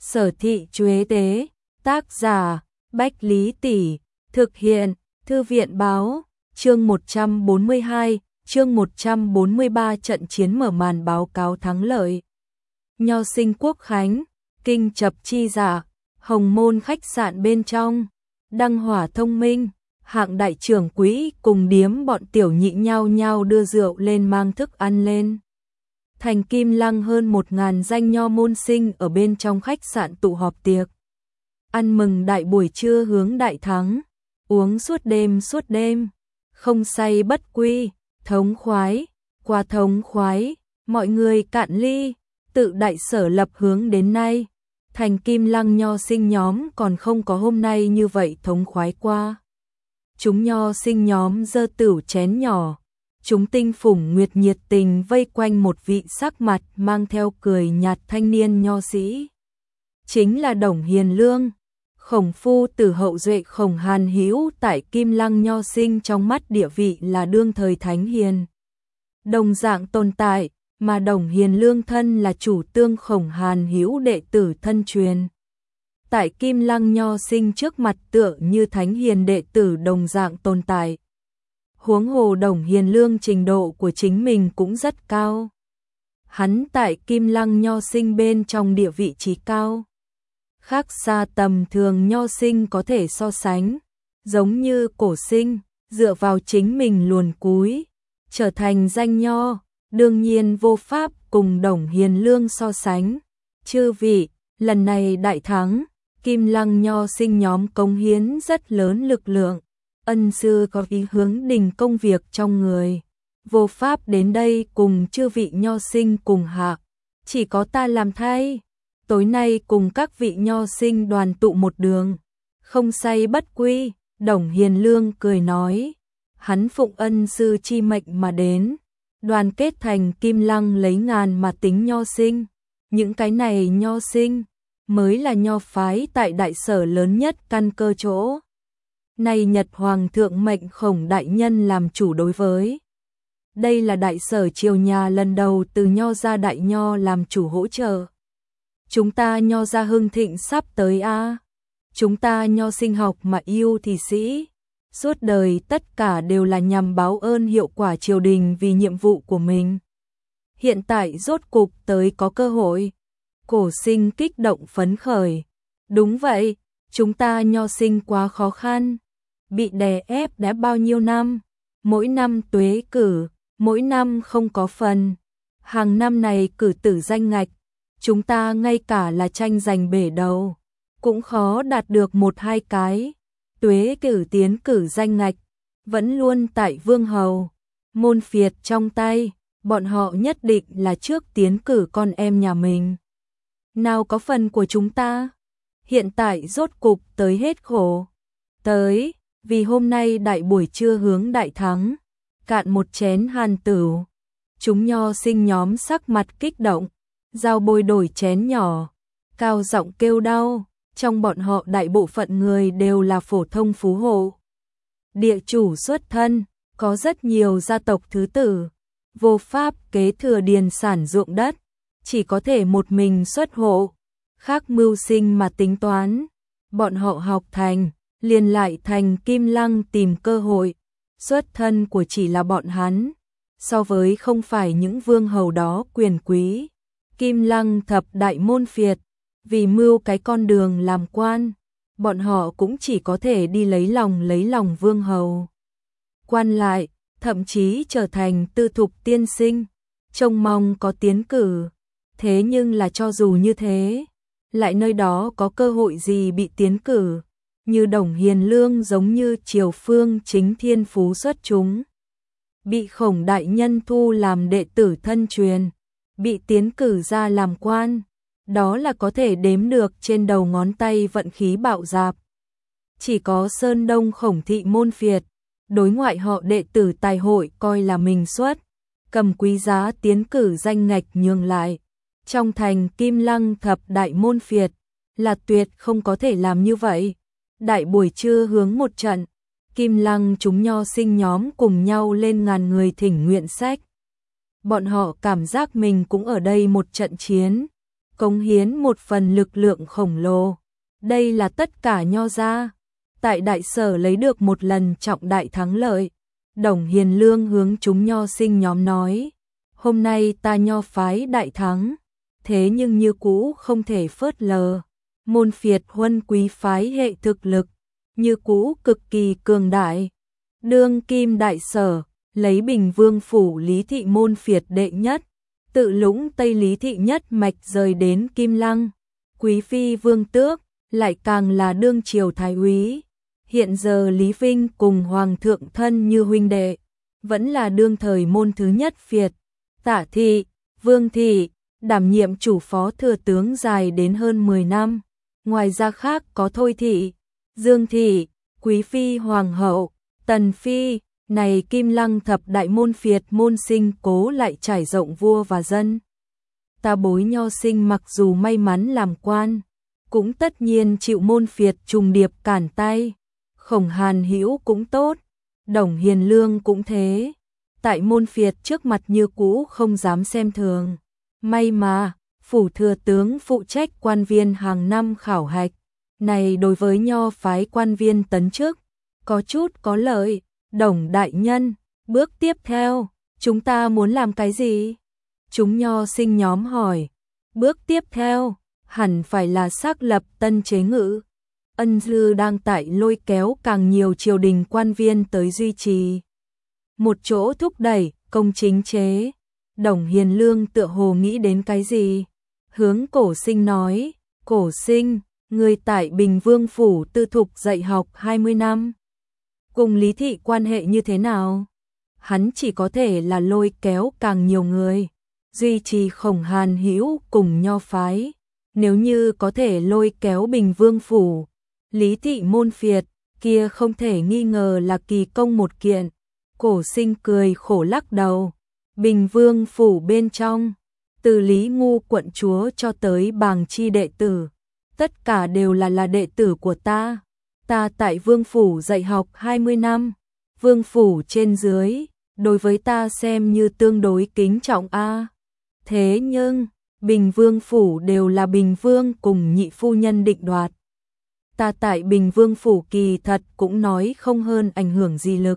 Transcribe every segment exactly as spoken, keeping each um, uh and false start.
Sở thị Chuế Tế, tác giả, Bách Lý Tỷ, thực hiện, Thư viện Báo, chương một trăm bốn mươi hai, chương một trăm bốn mươi ba trận chiến mở màn báo cáo thắng lợi. Nho sinh Quốc Khánh, kinh chập chi dạ, Hồng Môn khách sạn bên trong, đăng hỏa thông minh, hạng đại trưởng quỹ cùng điếm bọn tiểu nhị nhau nhau đưa rượu lên mang thức ăn lên. Thành Kim Lăng hơn một ngàn danh nho môn sinh ở bên trong khách sạn tụ họp tiệc. Ăn mừng đại buổi trưa hướng đại thắng, uống suốt đêm suốt đêm, không say bất quy, thống khoái, qua thống khoái, mọi người cạn ly, tự đại sở lập hướng đến nay. Thành Kim Lăng nho sinh nhóm còn không có hôm nay như vậy thống khoái qua. Chúng nho sinh nhóm dơ tửu chén nhỏ, chúng tinh phủng nguyệt nhiệt tình vây quanh một vị sắc mặt mang theo cười nhạt thanh niên nho sĩ. Chính là Đồng Hiền Lương, Khổng phu tử hậu duệ Khổng Hàn Hữu tại Kim Lăng nho sinh trong mắt địa vị là đương thời thánh hiền. Đồng dạng tồn tại, mà Đồng Hiền Lương thân là chủ tương Khổng Hàn Hữu đệ tử thân truyền. Tại Kim Lăng nho sinh trước mặt tựa như thánh hiền đệ tử đồng dạng tồn tại. Huống hồ Đồng Hiền Lương trình độ của chính mình cũng rất cao. Hắn tại Kim Lăng nho sinh bên trong địa vị trí cao. Khác xa tầm thường nho sinh có thể so sánh, giống như cổ sinh, dựa vào chính mình luồn cúi, trở thành danh nho, đương nhiên vô pháp cùng Đồng Hiền Lương so sánh. Chư vị, lần này đại thắng, Kim Lăng nho sinh nhóm cống hiến rất lớn lực lượng, ân sư có ý hướng đình công việc trong người, vô pháp đến đây cùng chư vị nho sinh cùng hạ, chỉ có ta làm thay. Tối nay cùng các vị nho sinh đoàn tụ một đường, không say bất quy. Đồng Hiền Lương cười nói, hắn phụng ân sư chi mệnh mà đến, đoàn kết thành Kim Lăng lấy ngàn mà tính nho sinh, những cái này nho sinh mới là nho phái tại đại sở lớn nhất căn cơ chỗ. Này Nhật Hoàng thượng mệnh Khổng đại nhân làm chủ đối với. Đây là đại sở triều nhà lần đầu từ nho gia đại nho làm chủ hỗ trợ. Chúng ta nho gia hưng thịnh sắp tới a. À. Chúng ta nho sinh học mà yêu thì sĩ, suốt đời tất cả đều là nhằm báo ơn hiệu quả triều đình vì nhiệm vụ của mình. Hiện tại rốt cục tới có cơ hội. Cổ sinh kích động phấn khởi. Đúng vậy, chúng ta nho sinh quá khó khăn, bị đè ép đã bao nhiêu năm, mỗi năm tuế cử, mỗi năm không có phần. Hàng năm này cử tử danh ngạch, chúng ta ngay cả là tranh giành bể đầu, cũng khó đạt được một hai cái. Tuế cử tiến cử danh ngạch, vẫn luôn tại vương hầu, môn phiệt trong tay, bọn họ nhất định là trước tiến cử con em nhà mình. Nào có phần của chúng ta, hiện tại rốt cục tới hết khổ. Tới, vì hôm nay đại buổi trưa hướng đại thắng, cạn một chén hàn tửu. Chúng nho sinh nhóm sắc mặt kích động, giao bôi đổi chén nhỏ, cao giọng kêu đau. Trong bọn họ đại bộ phận người đều là phổ thông phú hộ, địa chủ xuất thân, có rất nhiều gia tộc thứ tử, vô pháp kế thừa điền sản ruộng đất, chỉ có thể một mình xuất hộ, khác mưu sinh mà tính toán. Bọn họ học thành, liền lại thành Kim Lăng tìm cơ hội, xuất thân của chỉ là bọn hắn, so với không phải những vương hầu đó quyền quý. Kim Lăng thập đại môn phiệt, vì mưu cái con đường làm quan, bọn họ cũng chỉ có thể đi lấy lòng lấy lòng vương hầu. Quan lại, thậm chí trở thành tư thục tiên sinh, trông mong có tiến cử. Thế nhưng là cho dù như thế, lại nơi đó có cơ hội gì bị tiến cử, như Đồng Hiền Lương giống như Triều Phương chính thiên phú xuất chúng. Bị Khổng đại nhân thu làm đệ tử thân truyền, bị tiến cử ra làm quan, đó là có thể đếm được trên đầu ngón tay vận khí bạo dạp. Chỉ có Sơn Đông Khổng thị môn phiệt, đối ngoại họ đệ tử tài hội coi là mình xuất, cầm quý giá tiến cử danh ngạch nhường lại. Trong thành Kim Lăng thập đại môn phiệt, là tuyệt không có thể làm như vậy. Đại buổi trưa hướng một trận, Kim Lăng chúng nho sinh nhóm cùng nhau lên ngàn người thỉnh nguyện sách. Bọn họ cảm giác mình cũng ở đây một trận chiến, cống hiến một phần lực lượng khổng lồ. Đây là tất cả Nho gia. Tại đại sở lấy được một lần trọng đại thắng lợi. Đồng Hiền Lương hướng chúng Nho sinh nhóm nói, hôm nay ta Nho phái đại thắng, thế nhưng như cũ không thể phớt lờ. Môn phiệt huân quý phái hệ thực lực, như cũ cực kỳ cường đại. Đương kim đại sở, lấy Bình Vương phủ Lý thị môn phiệt đệ nhất, tự lũng Tây Lý thị nhất mạch rời đến Kim Lăng. Quý phi Vương Tước, lại càng là đương triều thái úy. Hiện giờ Lý Vinh cùng Hoàng thượng thân như huynh đệ, vẫn là đương thời môn thứ nhất phiệt. Tạ thị, Vương thị, đảm nhiệm chủ phó thừa tướng dài đến hơn mười năm. Ngoài ra khác có Thôi thị, Dương thị, Quý phi Hoàng hậu, Tần phi, này Kim Lăng thập đại môn phiệt môn sinh cố lại trải rộng vua và dân. Ta bối Nho sinh mặc dù may mắn làm quan, cũng tất nhiên chịu môn phiệt trùng điệp cản tay. Khổng Hàn Hữu cũng tốt, Đồng Hiền Lương cũng thế. Tại môn phiệt trước mặt như cũ không dám xem thường. May mà, phủ thừa tướng phụ trách quan viên hàng năm khảo hạch. Này đối với Nho phái quan viên tấn chức, có chút có lợi. Đồng đại nhân, bước tiếp theo, chúng ta muốn làm cái gì? Chúng Nho sinh nhóm hỏi. Bước tiếp theo, hẳn phải là xác lập tân chế ngự. Ân Dư đang tại lôi kéo càng nhiều triều đình quan viên tới duy trì một chỗ thúc đẩy công chính chế. Đồng Hiền Lương tựa hồ nghĩ đến cái gì, hướng Cổ Sinh nói, Cổ Sinh, người tại Bình Vương phủ tư thục dạy học hai mươi năm, cùng Lý thị quan hệ như thế nào? Hắn chỉ có thể là lôi kéo càng nhiều người, duy trì Khổng Hàn Hữu cùng Nho phái. Nếu như có thể lôi kéo Bình Vương phủ, Lý thị môn phiệt, kia không thể nghi ngờ là kỳ công một kiện. Cổ Sinh cười khổ lắc đầu. Bình Vương phủ bên trong, từ Lý Ngu quận chúa cho tới Bàng Chi đệ tử, tất cả đều là là đệ tử của ta. Ta tại Vương phủ dạy học hai mươi năm, Vương phủ trên dưới, đối với ta xem như tương đối kính trọng a. Thế nhưng, Bình Vương phủ đều là Bình Vương cùng nhị phu nhân định đoạt. Ta tại Bình Vương phủ kỳ thật cũng nói không hơn ảnh hưởng gì lực.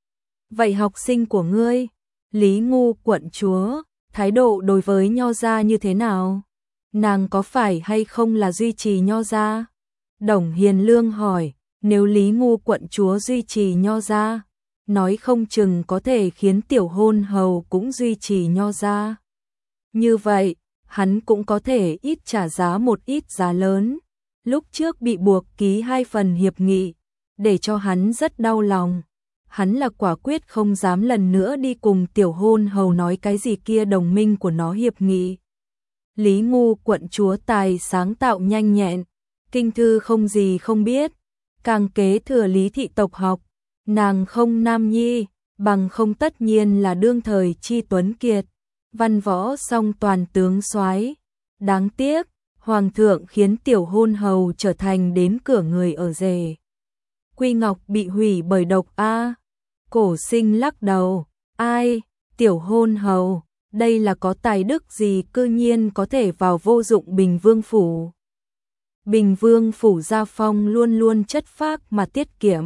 Vậy học sinh của ngươi, Lý Ngu quận chúa, thái độ đối với Nho gia như thế nào? Nàng có phải hay không là duy trì Nho gia? Đồng Hiền Lương hỏi, nếu Lý Ngu quận chúa duy trì Nho gia, nói không chừng có thể khiến tiểu hôn hầu cũng duy trì Nho gia. Như vậy, hắn cũng có thể ít trả giá một ít giá lớn. Lúc trước bị buộc ký hai phần hiệp nghị, để cho hắn rất đau lòng. Hắn là quả quyết không dám lần nữa đi cùng tiểu hôn hầu nói cái gì kia đồng minh của nó hiệp nghị. Lý Ngu quận chúa tài sáng tạo nhanh nhẹn, kinh thư không gì không biết, càng kế thừa Lý thị tộc học, nàng không nam nhi, bằng không tất nhiên là đương thời chi tuấn kiệt, văn võ song toàn tướng soái. Đáng tiếc, Hoàng thượng khiến tiểu hôn hầu trở thành đến cửa người ở rể. Quy Ngọc bị hủy bởi độc a. Cổ Sinh lắc đầu, ai, tiểu hôn hầu, đây là có tài đức gì cư nhiên có thể vào vô dụng Bình Vương phủ. Bình Vương phủ gia phong luôn luôn chất phác mà tiết kiệm.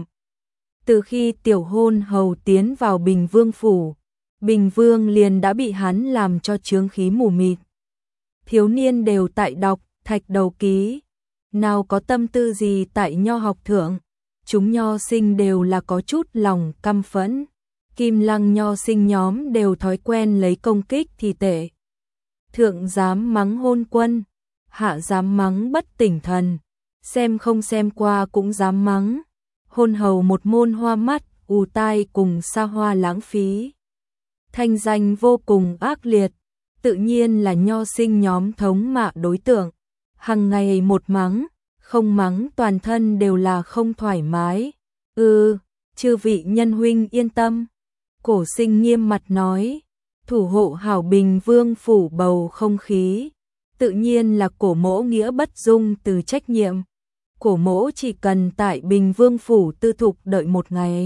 Từ khi tiểu hôn hầu tiến vào Bình Vương phủ, Bình Vương liền đã bị hắn làm cho chướng khí mù mịt. Thiếu niên đều tại đọc Thạch Đầu Ký, nào có tâm tư gì tại Nho học thượng. Chúng Nho sinh đều là có chút lòng căm phẫn. Kim Lăng Nho sinh nhóm đều thói quen lấy công kích thì tệ. Thượng dám mắng hôn quân, hạ dám mắng bất tỉnh thần, xem không xem qua cũng dám mắng. Hôn hầu một môn hoa mắt, ù tai cùng xa hoa lãng phí. Thanh danh vô cùng ác liệt, tự nhiên là Nho sinh nhóm thống mạ đối tượng. Hằng ngày một mắng, không mắng toàn thân đều là không thoải mái. Ừ, chư vị nhân huynh yên tâm. Cổ Sinh nghiêm mặt nói, thủ hộ hảo Bình Vương phủ bầu không khí, tự nhiên là cổ mỗ nghĩa bất dung từ trách nhiệm. Cổ mỗ chỉ cần tại Bình Vương phủ tư thục đợi một ngày,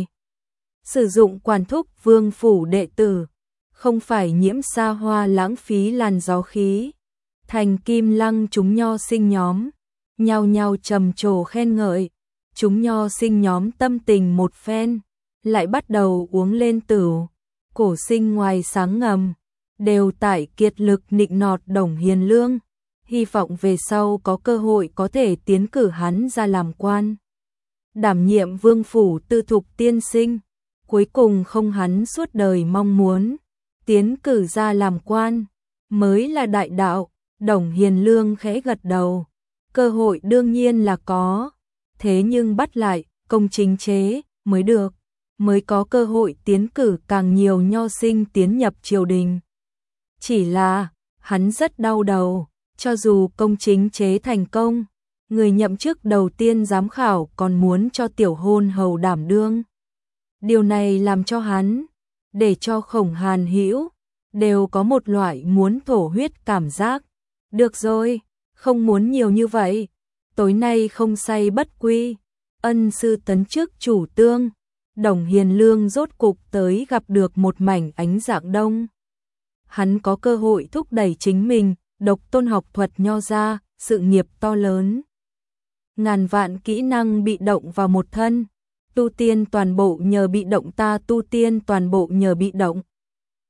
sử dụng quản thúc Vương phủ đệ tử, không phải nhiễm xa hoa lãng phí làn gió khí. Thành Kim Lăng chúng nho sinh nhóm, nhao nhao trầm trồ khen ngợi, chúng nho sinh nhóm tâm tình một phen, lại bắt đầu uống lên tửu, cổ sinh ngoài sáng ngầm, đều tại kiệt lực nịnh nọt Đồng Hiền Lương, hy vọng về sau có cơ hội có thể tiến cử hắn ra làm quan. Đảm nhiệm vương phủ tư thục tiên sinh, cuối cùng không hắn suốt đời mong muốn, tiến cử ra làm quan, mới là đại đạo. Đồng Hiền Lương khẽ gật đầu, cơ hội đương nhiên là có, thế nhưng bắt lại, công chính chế, mới được, mới có cơ hội tiến cử càng nhiều nho sinh tiến nhập triều đình. Chỉ là, hắn rất đau đầu, cho dù công chính chế thành công, người nhậm chức đầu tiên giám khảo còn muốn cho tiểu hôn hầu đảm đương. Điều này làm cho hắn, để cho Khổng Hàn Hữu đều có một loại muốn thổ huyết cảm giác. Được rồi, không muốn nhiều như vậy, tối nay không say bất quy, ân sư tấn chức chủ tương, Đồng Hiền Lương rốt cục tới gặp được một mảnh ánh dạng đông. Hắn có cơ hội thúc đẩy chính mình, độc tôn học thuật nho ra, sự nghiệp to lớn. Ngàn vạn kỹ năng bị động vào một thân, tu tiên toàn bộ nhờ bị động ta tu tiên toàn bộ nhờ bị động,